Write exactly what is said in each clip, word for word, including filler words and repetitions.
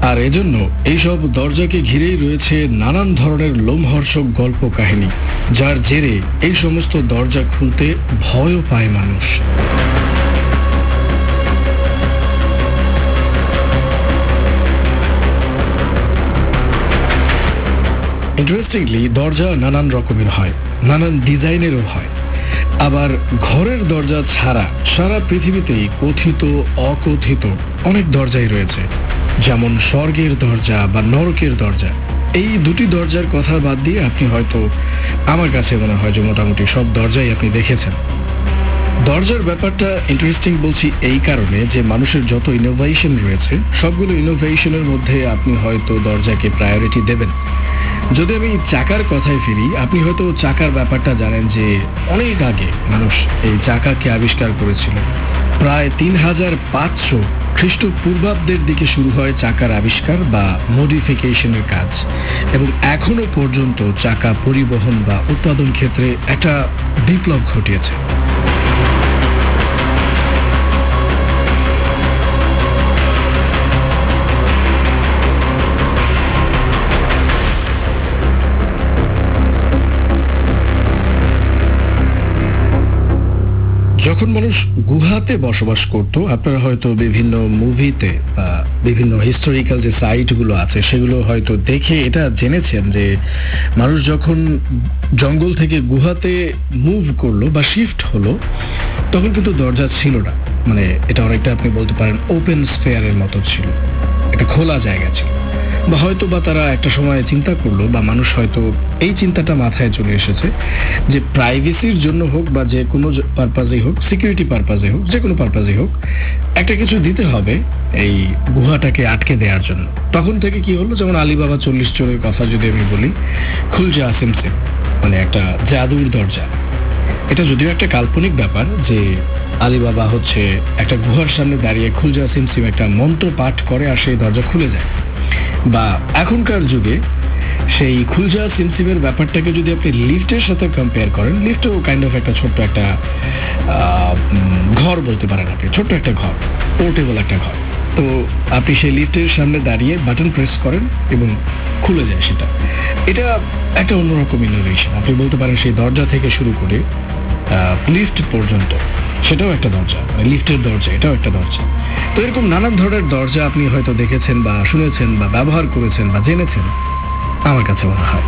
আর এজন্য এইসব দরজাকে ঘিরেই রয়েছে নানান ধরনের লোমহর্ষক গল্প কাহিনী, যার জেরে এই সমস্ত দরজা খুলতে ভয়ও পায় মানুষ। ইন্টারেস্টিংলি, দরজা নানান রকমের হয়, নানান ডিজাইনেরও হয়। আবার ঘরের দরজা ছাড়া সারা পৃথিবীতেই কথিত অকথিত অনেক দরজাই রয়েছে, যেমন স্বর্গের দরজা বা নরকের দরজা। এই দুটি দরজার কথা বাদ দিয়ে আপনি হয়তো, আমার কাছে মনে হয় যে মোটামুটি সব দরজাই আপনি দেখেছেন। দরজার ব্যাপারটা ইন্টারেস্টিং বলছি এই কারণে যে মানুষের যত ইনোভেশন রয়েছে সবগুলো ইনোভেশনের মধ্যে আপনি হয়তো দরজাকে প্রায়োরিটি দেবেন। যদি আমি চাকার কথায় ফিরি, আপনি হয়তো চাকার ব্যাপারটা জানেন যে অনেক আগে মানুষ এই চাকাকে আবিষ্কার করেছিল। প্রায় তিন হাজার পাঁচশো খ্রিস্টপূর্বাব্দের দিকে শুরু হয় চাকার আবিষ্কার বা মডিফিকেশনের কাজ, এবং এখনো পর্যন্ত চাকা পরিবহন বা উৎপাদন ক্ষেত্রে একটা বিপ্লব ঘটিয়েছে। যখন মানুষ গুহাতে বসবাস করত, আপনারা হয়তো বিভিন্ন মুভিতে বা বিভিন্ন হিস্টোরিক্যাল যে সাইটগুলো আছে সেগুলো হয়তো দেখে এটা জেনেছেন যে মানুষ যখন জঙ্গল থেকে গুহাতে মুভ করলো বা শিফট হলো, তখন কিন্তু দরজা ছিল না। মানে এটা অনেকটা আপনি বলতে পারেন ওপেন স্ফেয়ারের মতো ছিল, একটা খোলা জায়গা ছিল। বা হয়তো বা তারা একটা সময় চিন্তা করলো, বা মানুষ হয়তো এই চিন্তাটা মাথায় চলে এসেছে যে প্রাইভেসির জন্য হোক বা যে কোনো পারপাজেই হোক, সিকিউরিটি পারপাজে হোক, যে কোনো পারপাজেই হোক, একটা কিছু দিতে হবে এই গুহাটাকে আটকে দেওয়ার জন্য। তখন থেকে কি হলো, যেমন আলিবাবা চল্লিশ চোরের কথা যদি আমি বলি, খুলজা সিমসিম মানে একটা জাদুর দরজা। এটা যদিও একটা কাল্পনিক ব্যাপার যে আলিবাবা হচ্ছে একটা গুহার সামনে দাঁড়িয়ে খুলজা সিমসিম একটা মন্ত্র পাঠ করে আর সেই দরজা খুলে যায়। বা এখনকার যুগে সেই খুলজা সিমসিমের ব্যাপারটাকে যদি আপনি লিফটের সাথে কম্পেয়ার করেন, লিফটও কাইন্ড অফ একটা ছোট্ট একটা ঘর বলতে পারেন আপনি, ছোট্ট একটা ঘর, পোর্টেবল একটা ঘর। তো আপনি সেই লিফটের সামনে দাঁড়িয়ে বাটন প্রেস করেন এবং খুলে যায় সেটা। এটা একটা অন্যরকম ইনোভেশন। আপনি বলতে পারেন সেই দরজা থেকে শুরু করে লিফট পর্যন্ত সেটাও একটা দরজা, মানে লিফটের দরজা এটাও একটা দরজা। তো এরকম নানান ধরনের দরজা আপনি হয়তো দেখেছেন বা শুনেছেন বা ব্যবহার করেছেন বা জেনেছেন, আমার কাছে মনে হয়।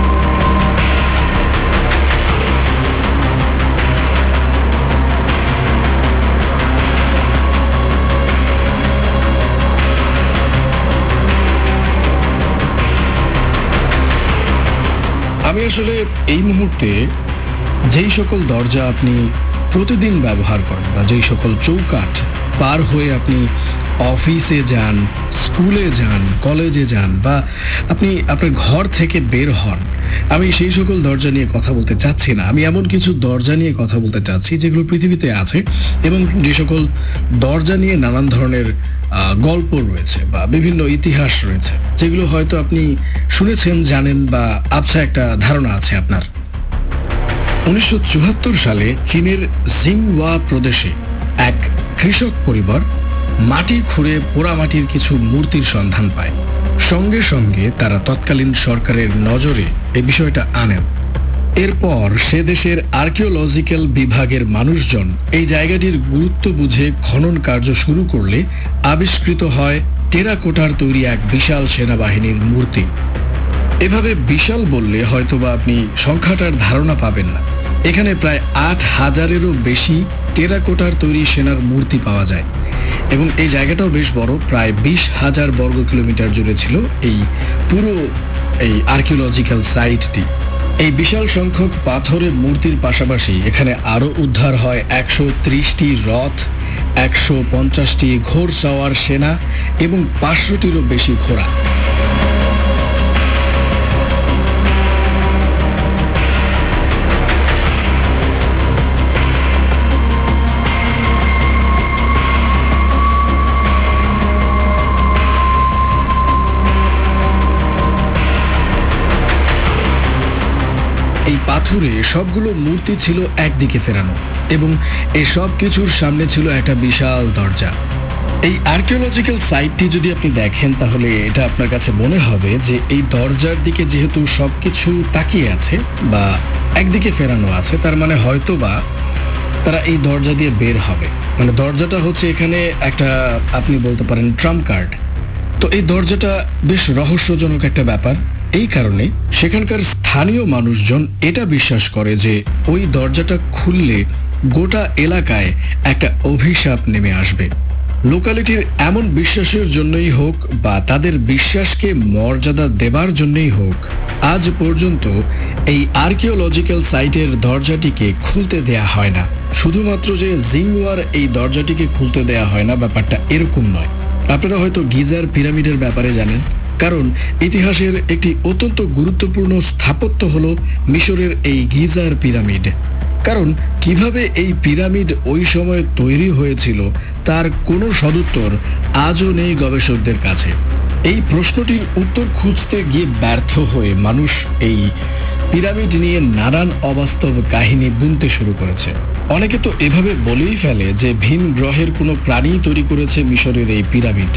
আমি আসলে এই মুহূর্তে যেই সকল দরজা আপনি প্রতিদিন ব্যবহার করেন বা যেই সকল চৌকাঠ পার হয়ে আপনি অফিসে যান, স্কুলে যান, কলেজে যান, বা আপনি আপনার ঘর থেকে বের হন, আমি সেই সকল দরজা নিয়ে কথা বলতে চাচ্ছি না। আমি এমন কিছু দরজা নিয়ে কথা বলতে চাচ্ছি যেগুলো পৃথিবীতে আছে এবং যে সকল দরজা নিয়ে নানান ধরনের গল্প রয়েছে বা বিভিন্ন ইতিহাস রয়েছে, যেগুলো হয়তো আপনি শুনেছেন, জানেন, বা আচ্ছা একটা ধারণা আছে আপনার। উনিশশো চুয়াত্তর সালে চীনের জিংওয়া প্রদেশে এক কৃষক পরিবার মাটি খুঁড়ে পোড়ামাটির কিছু মূর্তির সন্ধান পায়। সঙ্গে সঙ্গে তারা তৎকালীন সরকারের নজরে এই বিষয়টা আনেন। এরপর সে দেশের আর্কিওলজিক্যাল বিভাগের মানুষজন এই জায়গাটির গুরুত্ব বুঝে খনন কার্য শুরু করলে আবিষ্কৃত হয় টেরাকোটার তৈরি এক বিশাল সেনাবাহিনীর মূর্তি। এভাবে বিশাল বললে হয়তোবা আপনি সংখ্যাটার ধারণা পাবেন না। এখানে প্রায় আট হাজারেরও বেশি টেরাকোটার তৈরি সেনার মূর্তি পাওয়া যায় এবং এই জায়গাটাও বেশ বড়, প্রায় বিশ হাজার বর্গ কিলোমিটার জুড়ে ছিল এই পুরো এই আর্কিওলজিক্যাল সাইটটি। এই বিশাল সংখ্যক পাথরের মূর্তির পাশাপাশি এখানে আরও উদ্ধার হয় একশো ত্রিশটি রথ, একশো পঞ্চাশটি ঘোড়সাওয়ার সেনা এবং পাঁচশোটিরও বেশি ঘোড়া। এই পাথরে সবগুলো মূর্তি ছিল একদিকে ফেরানো এবং এই সব কিছুর সামনে ছিল একটা বিশাল দরজা। এই আর্কিওলজিক্যাল সাইটটি যদি আপনি দেখেন তাহলে এটা আপনার কাছে মনে হবে যে এই দরজার দিকে যেহেতু সবকিছু তাকিয়ে আছে বা একদিকে ফেরানো আছে, তার মানে হয়তো বা তারা এই দরজা দিয়ে বের হবে। মানে দরজাটা হচ্ছে এখানে একটা, আপনি বলতে পারেন, ট্রাম্প কার্ড। তো এই দরজাটা বেশ রহস্যজনক একটা ব্যাপার। এই কারণে সেখানকার স্থানীয় মানুষজন এটা বিশ্বাস করে যে ওই দরজাটা খুললে গোটা এলাকায় একটা অভিশাপ নেমে আসবে। লোকালিটির এমন বিশ্বাসের জন্যই হোক বা তাদের বিশ্বাসকে মর্যাদা দেবার জন্যই হোক, আজ পর্যন্ত এই আর্কিওলজিক্যাল সাইটের দরজাটিকে খুলতে দেয়া হয় না। শুধুমাত্র যে জিংওয়ার এই দরজাটিকে খুলতে দেয়া হয় না ব্যাপারটা এরকম নয়। আপনারা হয়তো গিজার পিরামিডের ব্যাপারে জানেন, কারণ ইতিহাসের একটি অত্যন্ত গুরুত্বপূর্ণ স্থাপত্য হলো মিশরের এই গিজার পিরামিড। কারণ কিভাবে এই পিরামিড ওই সময় তৈরি হয়েছিল তার কোনো সদুত্তর আজও নেই গবেষকদের কাছে। এই প্রশ্নটির উত্তর খুঁজতে গিয়ে ব্যর্থ হয়ে মানুষ এই পিরামিড নিয়ে নানান অবাস্তব কাহিনী বুনতে শুরু করেছে। অনেকে তো এভাবে বলেই ফেলে যে ভিন গ্রহের কোনো প্রাণী তৈরি করেছে মিশরের এই পিরামিড।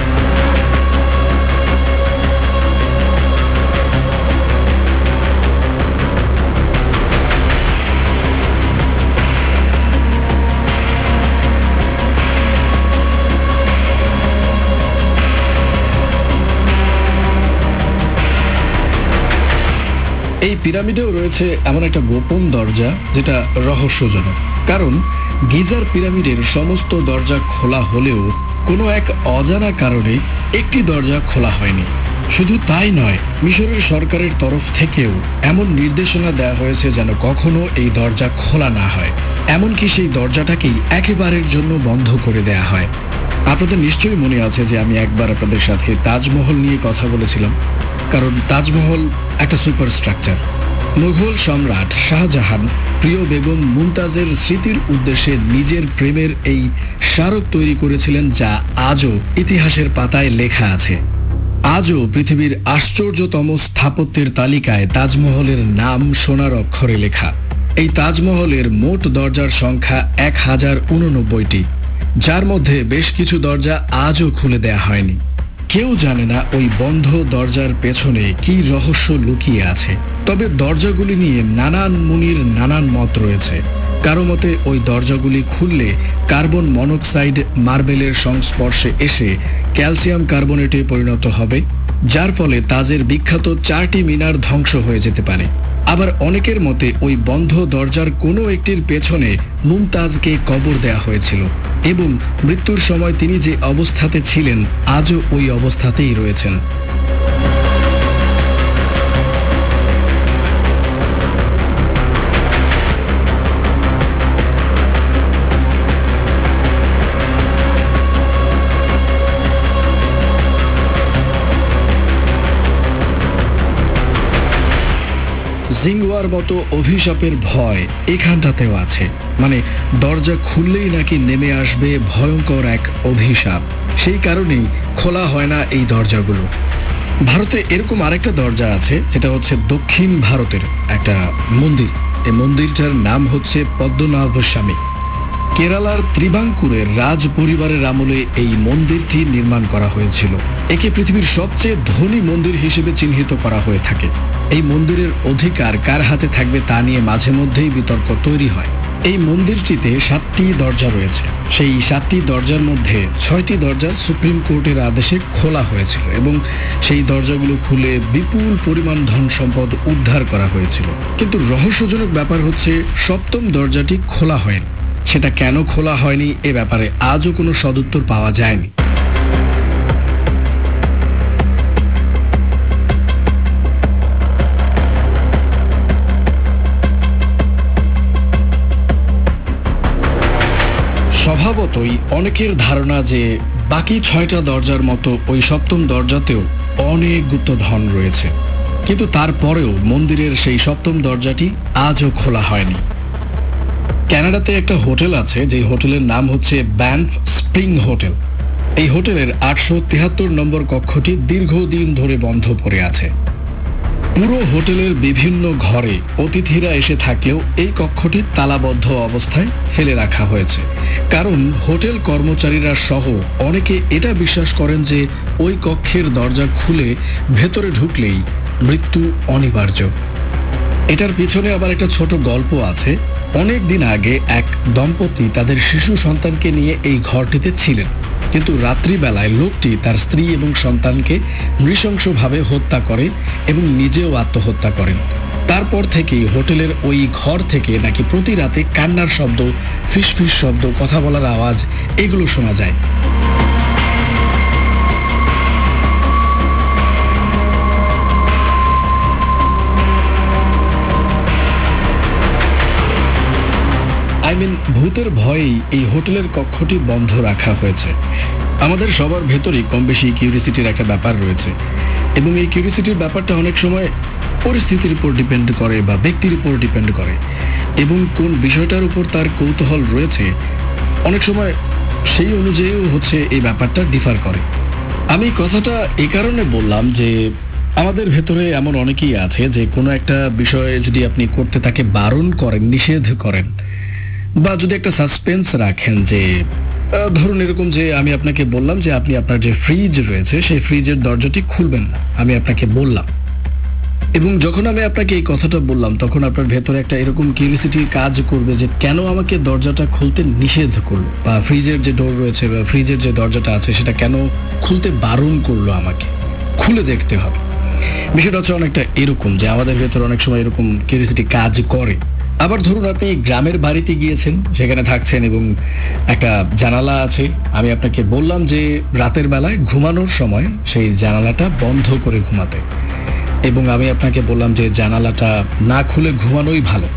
এই পিরামিডেও রয়েছে এমন একটা গোপন দরজা যেটা রহস্যজনক। কারণ গিজার পিরামিডের সমস্ত দরজা খোলা হলেও কোনো এক অজানা কারণে একটি দরজা খোলা হয়নি। শুধু তাই নয়, মিশরের সরকারের তরফ থেকেও এমন নির্দেশনা দেওয়া হয়েছে যেন কখনো এই দরজা খোলা না হয়। এমনকি সেই দরজাটাকেই একেবারের জন্য বন্ধ করে দেয়া হয়। আপনাদের নিশ্চয়ই মনে আছে যে আমি একবার আপনাদের সাথে তাজমহল নিয়ে কথা বলেছিলাম। কারণ তাজমহল একটা সুপার স্ট্রাকচার। মুঘল সম্রাট শাহজাহান প্রিয় বেগম মুমতাজের স্মৃতির উদ্দেশ্যে নিজের প্রেমের এই স্মারক তৈরি করেছিলেন, যা আজও ইতিহাসের পাতায় লেখা আছে। আজও পৃথিবীর আশ্চর্যতম স্থাপত্যের তালিকায় তাজমহলের নাম সোনার অক্ষরে লেখা। এই তাজমহলের মোট দরজার সংখ্যা এক হাজার উননব্বইটি, যার মধ্যে বেশ কিছু দরজা আজও খুলে দেয়া হয়নি। কেউ জানে না ওই বন্ধ দরজার পেছনে কি রহস্য লুকিয়ে আছে। তবে দরজাগুলি নিয়ে নানান মুনির নানান মত রয়েছে। কারো মতে ওই দরজাগুলি খুললে কার্বন মনোক্সাইড মার্বেলের সংস্পর্শে এসে ক্যালসিয়াম কার্বনেটে পরিণত হবে, যার ফলে তাজের বিখ্যাত চারটি মিনার ধ্বংস হয়ে যেতে পারে। আবার অনেকের মতে ওই বন্ধ দরজার কোনো একটির পেছনে মুমতাজকে কবর দেয়া হয়েছিল এবং মৃত্যুর সময় তিনি যে অবস্থাতে ছিলেন আজও ওই অবস্থাতেই রয়েছেন। জিংওয়ার মতো অভিশাপের ভয় এখানটাতেও আছে। মানে দরজা খুললেই নাকি নেমে আসবে ভয়ঙ্কর এক অভিশাপ। সেই কারণেই খোলা হয় না এই দরজাগুলো। ভারতে এরকম আরেকটা দরজা আছে, যেটা হচ্ছে দক্ষিণ ভারতের একটা মন্দির। এই মন্দিরটার নাম হচ্ছে পদ্মনাভ স্বামী। কেরালার ত্রিবাঙ্কুরের রাজ পরিবারের আমলে এই মন্দিরটি নির্মাণ করা হয়েছিল। একে পৃথিবীর সবচেয়ে ধনী মন্দির হিসেবে চিহ্নিত করা হয়ে থাকে। এই মন্দিরের অধিকার কার হাতে থাকবে তা নিয়ে মাঝে মধ্যেই বিতর্ক তৈরি হয়। এই মন্দিরটিতে সাতটি দরজা রয়েছে। সেই সাতটি দরজার মধ্যে ছয়টি দরজা সুপ্রিম কোর্টের আদেশে খোলা হয়েছিল এবং সেই দরজাগুলো খুলে বিপুল পরিমাণ ধন সম্পদ উদ্ধার করা হয়েছিল। কিন্তু রহস্যজনক ব্যাপার হচ্ছে সপ্তম দরজাটি খোলা হয়নি। সেটা কেন খোলা হয়নি এ ব্যাপারে আজও কোনো সদুত্তর পাওয়া যায়নি। স্বভাবতই অনেকের ধারণা যে বাকি ছয়টা দরজার মতো ওই সপ্তম দরজাতেও অনেক গুপ্তধন রয়েছে, কিন্তু তারপরেও মন্দিরের সেই সপ্তম দরজাটি আজও খোলা হয়নি। কানাডাতে একটা হোটেল আছে, যে হোটেলের নাম হচ্ছে ব্যানফ স্প্রিং হোটেল। এই হোটেলের আটশো তিয়াত্তর নম্বর কক্ষটি দীর্ঘদিন ধরে বন্ধ পড়ে আছে। পুরো হোটেলের বিভিন্ন ঘরে অতিথিরা এসে থাকলেও এই কক্ষটি তালাবদ্ধ অবস্থায় ফেলে রাখা হয়েছে, কারণ হোটেল কর্মচারীরা সহ অনেকে এটা বিশ্বাস করেন যে ওই কক্ষের দরজা খুলে ভেতরে ঢুকলেই মৃত্যু অনিবার্য। এটার পিছনে আবার একটা ছোট গল্প আছে। অনেক দিন আগে এক দম্পতি তাদের শিশু সন্তানকে নিয়ে এই ঘরটিতে ছিলেন, কিন্তু রাত্রিবেলায় লোকটি তার স্ত্রী এবং সন্তানকে নৃশংসভাবে হত্যা করে এবং নিজেও আত্মহত্যা করেন। তারপর থেকেই হোটেলের ওই ঘর থেকে নাকি প্রতি রাতে কান্নার শব্দ, ফিসফিস শব্দ, কথা বলার আওয়াজ এগুলো শোনা যায়। আই মিন ভূতের ভয়েই এই হোটেলের কক্ষটি বন্ধ রাখা হয়েছে। আমাদের সবার ভেতরেই কম বেশি কিউরিসিটির একটা ব্যাপার রয়েছে, এবং এই কিউরিসিটির ব্যাপারটা অনেক সময় পরিস্থিতির উপর ডিপেন্ড করে বা ব্যক্তির উপর ডিপেন্ড করে, এবং কোন বিষয়টার উপর তার কৌতূহল রয়েছে অনেক সময় সেই অনুযায়ীও হচ্ছে এই ব্যাপারটা ডিফার করে। আমি কথাটা এই কারণে বললাম যে আমাদের ভেতরে এমন অনেকেই আছে যে কোনো একটা বিষয়ে যদি আপনি করতে তাকে বারণ করেন, নিষেধ করেন, বা যদি একটা সাসপেন্স রাখেন যে ধরুন এরকম যে আমি আপনাকে বললাম যে আপনি আপনার যে ফ্রিজ রয়েছে সেই ফ্রিজের দরজাটি খুলবেন না, আমি আপনাকে বললাম, এবং যখন আমি আপনাকে এই কথাটা বললাম তখন আপনার ভেতরে একটা এরকম কিউরিসিটি কাজ করবে যে কেন আমাকে দরজাটা খুলতে নিষেধ করলো, বা ফ্রিজের যে ডোর রয়েছে বা ফ্রিজের যে দরজাটা আছে সেটা কেন খুলতে বারণ করলো, আমাকে খুলে দেখতে হবে। বিষয়টা হচ্ছে অনেকটা এরকম যে আমাদের ভেতরে অনেক সময় এরকম কিউরিসিটি কাজ করে। আবার ধরুন আপনি গ্রামের বাড়িতে গিয়েছেন, সেখানে থাকছেন এবং একটা জানালা আছে, আমি আপনাকে বললাম যে রাতের বেলায় ঘুমানোর সময় সেই জানালাটা বন্ধ করে ঘুমাতে, এবং আমি আপনাকে বললাম যে জানালাটা না খুলে ঘুমানোই ভালো।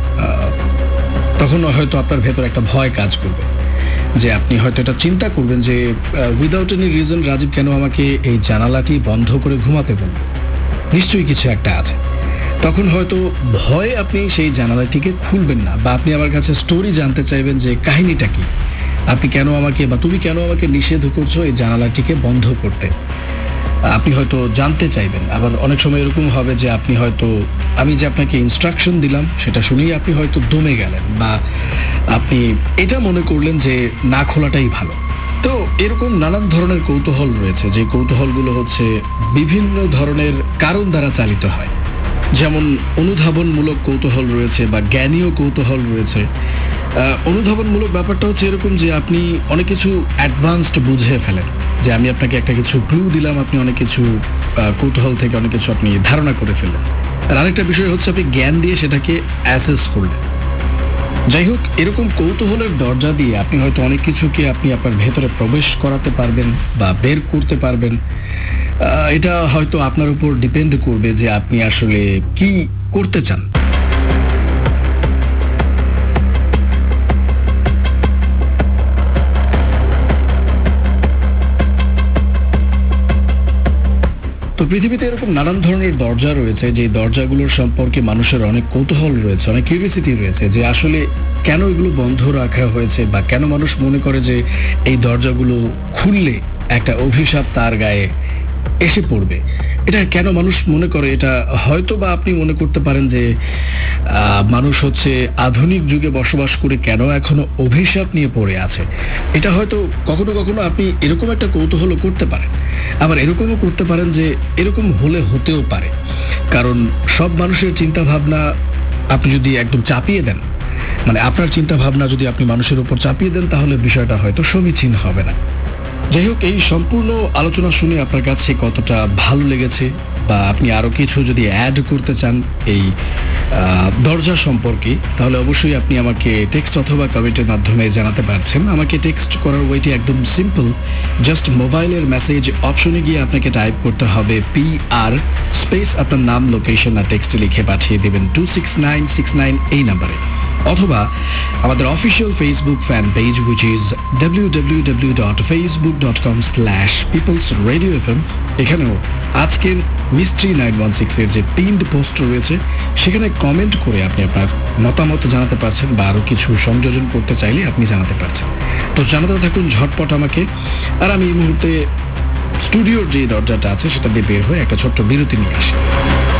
তখন হয়তো আপনার ভেতর একটা ভয় কাজ করবে, যে আপনি হয়তো এটা চিন্তা করবেন যে উইদাউট এনি রিজন রাজীব কেন আমাকে এই জানালাটি বন্ধ করে ঘুমাতে বলল, নিশ্চয়ই কিছু একটা আছে। তখন হয়তো ভয়ে আপনি সেই জানালাটিকে খুলবেন না, বা আপনি আমার কাছে স্টোরি জানতে চাইবেন যে কাহিনীটা কি, আপনি কেন আমাকে বা তুমি কেন আমাকে নিষেধ করছো এই জানালাটিকে বন্ধ করতে, আপনি হয়তো জানতে চাইবেন। আবার অনেক সময় এরকম হবে যে আপনি হয়তো আমি যে আপনাকে ইনস্ট্রাকশন দিলাম সেটা শুনেই আপনি হয়তো দমে গেলেন, বা আপনি এটা মনে করলেন যে না খোলাটাই ভালো। তো এরকম নানান ধরনের কৌতূহল রয়েছে, যে কৌতূহলগুলো হচ্ছে বিভিন্ন ধরনের কারণ দ্বারা চালিত হয়। যেমন অনুধাবনমূলক কৌতূহল রয়েছে বা জ্ঞানীয় কৌতূহল রয়েছে। অনুধাবনমূলক ব্যাপারটা হচ্ছে এরকম যে আপনি অনেক কিছু অ্যাডভান্সড বুঝে ফেলেন, যে আমি আপনাকে একটা কিছু ক্লু দিলাম, আপনি অনেক কিছু কৌতূহল থেকে অনেক কিছু আপনি ধারণা করে ফেললেন। আর আরেকটা বিষয় হচ্ছে আপনি জ্ঞান দিয়ে সেটাকে অ্যাসেস করলেন। যাই হোক, এরকম কৌতূহলের দরজা দিয়ে আপনি হয়তো অনেক কিছুকে আপনি আপনার ভেতরে প্রবেশ করাতে পারবেন বা বের করতে পারবেন। এটা হয়তো আপনার উপর ডিপেন্ড করবে যে আপনি আসলে কি করতে চান। তো পৃথিবীতে এরকম নানান ধরনের দরজা রয়েছে, যে দরজাগুলোর সম্পর্কে মানুষের অনেক কৌতূহল রয়েছে, অনেক কিউরিসিটি রয়েছে, যে আসলে কেন এগুলো বন্ধ রাখা হয়েছে, বা কেন মানুষ মনে করে যে এই দরজাগুলো খুললে একটা অভিশাপ তার গায়ে এসে পড়বে। এটা কেন মানুষ মনে করে, এটা হয়তো বা আপনি মনে করতে পারেন যে মানুষ হচ্ছে আধুনিক যুগে বসবাস করে কেন এখনো অভিশাপ নিয়ে পড়ে আছে। এটা হয়তো কখনো কখনো আপনি এরকম একটা কৌতূহল করতে পারেন। আবার এরকমও করতে পারেন যে এরকম হলে হতেও পারে, কারণ সব মানুষের চিন্তা ভাবনা আপনি যদি একদম চাপিয়ে দেন, মানে আপনার চিন্তা ভাবনা যদি আপনি মানুষের উপর চাপিয়ে দেন, তাহলে বিষয়টা হয়তো সমীচীন হবে না। যাই হোক, এই সম্পূর্ণ আলোচনা শুনে আপনার কাছে কতটা ভালো লেগেছে, বা আপনি আরও কিছু যদি অ্যাড করতে চান এই দরজা সম্পর্কে, তাহলে অবশ্যই আপনি আমাকে টেক্সট অথবা কমেন্টের মাধ্যমে জানাতে পারছেন। আমাকে টেক্সট করার ওয়েটি একদম সিম্পল, জাস্ট মোবাইলের মেসেজ অপশনে গিয়ে আপনাকে টাইপ করতে হবে পি আর স্পেস আপনার নাম, লোকেশন আর টেক্সটে লিখে পাঠিয়ে দেবেন two six nine six nine এই নাম্বারে, অথবা আমাদের official facebook fan page which is W W W dot facebook dot com slash peoples radio F M. এখানেও আজকের মিস্ট্রি নাইন ওয়ান সিক্স এর যে পিন্ড পোস্ট রয়েছে সেখানে কমেন্ট করে আপনি আপনার মতামত জানাতে পারছেন, বা আরও কিছু সংযোজন করতে চাইলে আপনি জানাতে পারছেন। তো জানাতে থাকুন ঝটপট আমাকে। আর আমি এই মুহূর্তে স্টুডিওর যে দরজাটা আছে সেটা দিয়ে বের হয়ে একটা ছোট্ট বিরতি নিয়ে আসি।